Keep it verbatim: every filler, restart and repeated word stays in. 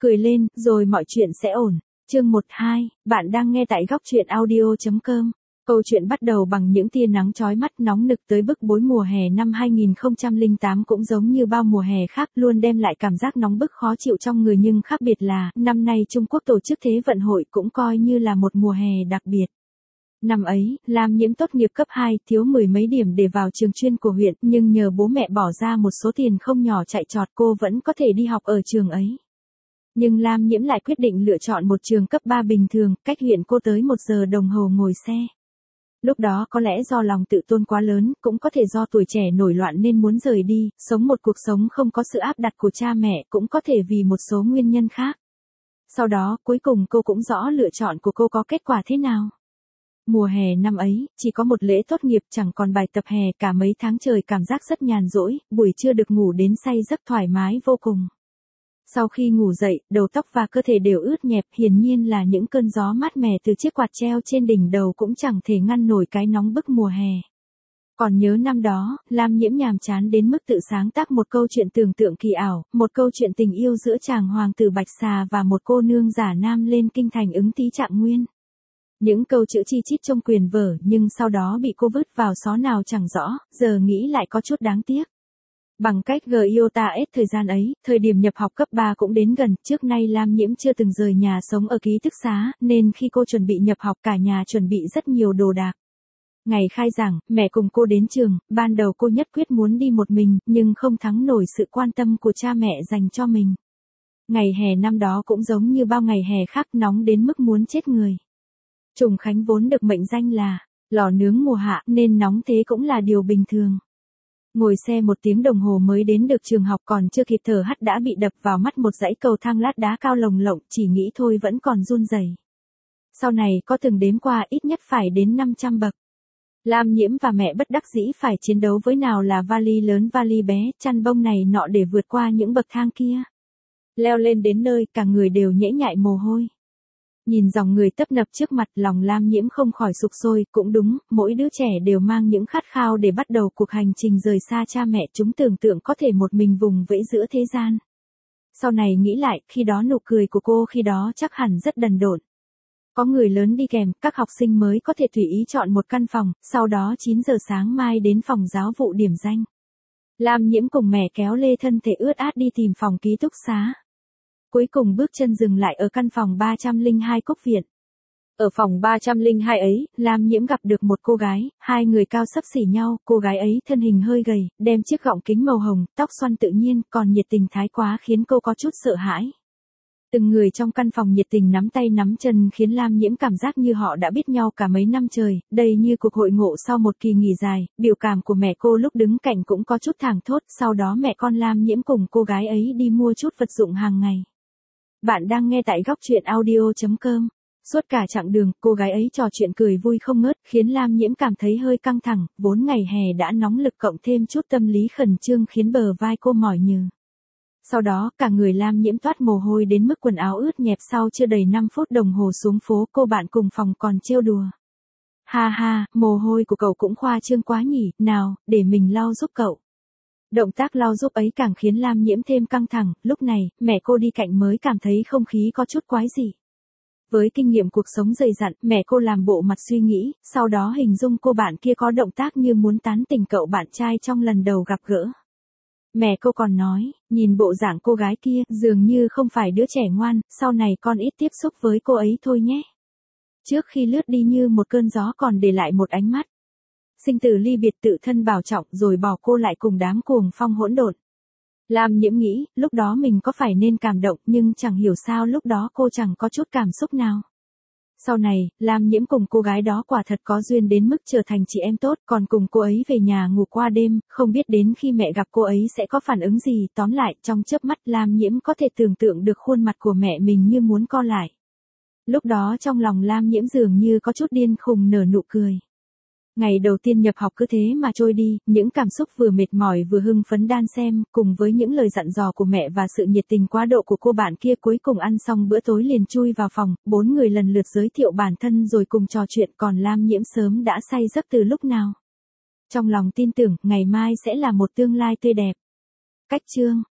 cười lên, rồi mọi chuyện sẽ ổn. Chương một hai, bạn đang nghe tại góc truyện audio chấm com. Câu chuyện bắt đầu bằng những tia nắng chói mắt nóng nực tới bức bối mùa hè năm hai nghìn không trăm lẻ tám cũng giống như bao mùa hè khác luôn đem lại cảm giác nóng bức khó chịu trong người nhưng khác biệt là năm nay Trung Quốc tổ chức Thế vận hội cũng coi như là một mùa hè đặc biệt. Năm ấy, Lam Nhiễm tốt nghiệp cấp hai, thiếu mười mấy điểm để vào trường chuyên của huyện, nhưng nhờ bố mẹ bỏ ra một số tiền không nhỏ chạy trọt cô vẫn có thể đi học ở trường ấy. Nhưng Lam Nhiễm lại quyết định lựa chọn một trường cấp ba bình thường, cách huyện cô tới một giờ đồng hồ ngồi xe. Lúc đó có lẽ do lòng tự tôn quá lớn, cũng có thể do tuổi trẻ nổi loạn nên muốn rời đi, sống một cuộc sống không có sự áp đặt của cha mẹ, cũng có thể vì một số nguyên nhân khác. Sau đó, cuối cùng cô cũng rõ lựa chọn của cô có kết quả thế nào. Mùa hè năm ấy, chỉ có một lễ tốt nghiệp chẳng còn bài tập hè cả mấy tháng trời cảm giác rất nhàn rỗi, buổi trưa được ngủ đến say giấc thoải mái vô cùng. Sau khi ngủ dậy, đầu tóc và cơ thể đều ướt nhẹp, hiển nhiên là những cơn gió mát mẻ từ chiếc quạt treo trên đỉnh đầu cũng chẳng thể ngăn nổi cái nóng bức mùa hè. Còn nhớ năm đó, Lam Nhiễm nhàm chán đến mức tự sáng tác một câu chuyện tưởng tượng kỳ ảo, một câu chuyện tình yêu giữa chàng hoàng tử Bạch Xà và một cô nương giả nam lên kinh thành ứng tí Trạng Nguyên. Những câu chữ chi chít trong quyền vở nhưng sau đó bị cô vứt vào xó nào chẳng rõ, giờ nghĩ lại có chút đáng tiếc. Bằng cách gờ iota s thời gian ấy, thời điểm nhập học cấp ba cũng đến gần, trước nay Lam Nhiễm chưa từng rời nhà sống ở ký túc xá, nên khi cô chuẩn bị nhập học cả nhà chuẩn bị rất nhiều đồ đạc. Ngày khai giảng, mẹ cùng cô đến trường, ban đầu cô nhất quyết muốn đi một mình, nhưng không thắng nổi sự quan tâm của cha mẹ dành cho mình. Ngày hè năm đó cũng giống như bao ngày hè khác nóng đến mức muốn chết người. Trùng Khánh vốn được mệnh danh là lò nướng mùa hạ nên nóng thế cũng là điều bình thường. Ngồi xe một tiếng đồng hồ mới đến được trường học còn chưa kịp thở hắt đã bị đập vào mắt một dãy cầu thang lát đá cao lồng lộng, chỉ nghĩ thôi vẫn còn run rẩy. Sau này có từng đếm qua ít nhất phải đến năm trăm bậc. Lam Nhiễm và mẹ bất đắc dĩ phải chiến đấu với nào là vali lớn vali bé, chăn bông này nọ để vượt qua những bậc thang kia. Leo lên đến nơi cả người đều nhễ nhại mồ hôi. Nhìn dòng người tấp nập trước mặt lòng Lam Nhiễm không khỏi sục sôi, cũng đúng, mỗi đứa trẻ đều mang những khát khao để bắt đầu cuộc hành trình rời xa cha mẹ chúng tưởng tượng có thể một mình vùng vẫy giữa thế gian. Sau này nghĩ lại, khi đó nụ cười của cô khi đó chắc hẳn rất đần độn. Có người lớn đi kèm, các học sinh mới có thể tùy ý chọn một căn phòng, sau đó chín giờ sáng mai đến phòng giáo vụ điểm danh. Lam Nhiễm cùng mẹ kéo lê thân thể ướt át đi tìm phòng ký túc xá. Cuối cùng bước chân dừng lại ở căn phòng ba trăm lẻ hai Cúc Viện. Ở phòng ba trăm lẻ hai ấy, Lam Nhiễm gặp được một cô gái, hai người cao xấp xỉ nhau, cô gái ấy thân hình hơi gầy, đem chiếc gọng kính màu hồng, tóc xoăn tự nhiên, còn nhiệt tình thái quá khiến cô có chút sợ hãi. Từng người trong căn phòng nhiệt tình nắm tay nắm chân khiến Lam Nhiễm cảm giác như họ đã biết nhau cả mấy năm trời, đây như cuộc hội ngộ sau một kỳ nghỉ dài, biểu cảm của mẹ cô lúc đứng cạnh cũng có chút thảng thốt, sau đó mẹ con Lam Nhiễm cùng cô gái ấy đi mua chút vật dụng hàng ngày. Bạn đang nghe tại góc truyện audio chấm com. Suốt cả chặng đường, cô gái ấy trò chuyện cười vui không ngớt, khiến Lam Nhiễm cảm thấy hơi căng thẳng, vốn ngày hè đã nóng lực cộng thêm chút tâm lý khẩn trương khiến bờ vai cô mỏi nhừ. Sau đó, cả người Lam Nhiễm toát mồ hôi đến mức quần áo ướt nhẹp sau chưa đầy năm phút đồng hồ xuống phố cô bạn cùng phòng còn trêu đùa. Ha ha, mồ hôi của cậu cũng khoa trương quá nhỉ, nào, để mình lau giúp cậu. Động tác lau giúp ấy càng khiến Lam Nhiễm thêm căng thẳng, lúc này, mẹ cô đi cạnh mới cảm thấy không khí có chút quái dị. Với kinh nghiệm cuộc sống dày dặn, mẹ cô làm bộ mặt suy nghĩ, sau đó hình dung cô bạn kia có động tác như muốn tán tỉnh cậu bạn trai trong lần đầu gặp gỡ. Mẹ cô còn nói, nhìn bộ dạng cô gái kia, dường như không phải đứa trẻ ngoan, sau này con ít tiếp xúc với cô ấy thôi nhé. Trước khi lướt đi như một cơn gió còn để lại một ánh mắt. Sinh tử ly biệt tự thân bảo trọng rồi bỏ cô lại cùng đám cuồng phong hỗn độn. Lam Nhiễm nghĩ, lúc đó mình có phải nên cảm động nhưng chẳng hiểu sao lúc đó cô chẳng có chút cảm xúc nào. Sau này, Lam Nhiễm cùng cô gái đó quả thật có duyên đến mức trở thành chị em tốt, còn cùng cô ấy về nhà ngủ qua đêm, không biết đến khi mẹ gặp cô ấy sẽ có phản ứng gì, tóm lại, trong chớp mắt Lam Nhiễm có thể tưởng tượng được khuôn mặt của mẹ mình như muốn co lại. Lúc đó trong lòng Lam Nhiễm dường như có chút điên khùng nở nụ cười. Ngày đầu tiên nhập học cứ thế mà trôi đi, những cảm xúc vừa mệt mỏi vừa hưng phấn đan xen, cùng với những lời dặn dò của mẹ và sự nhiệt tình quá độ của cô bạn kia cuối cùng ăn xong bữa tối liền chui vào phòng, bốn người lần lượt giới thiệu bản thân rồi cùng trò chuyện còn Lam Nhiễm sớm đã say giấc từ lúc nào. Trong lòng tin tưởng, ngày mai sẽ là một tương lai tươi đẹp. Cách chương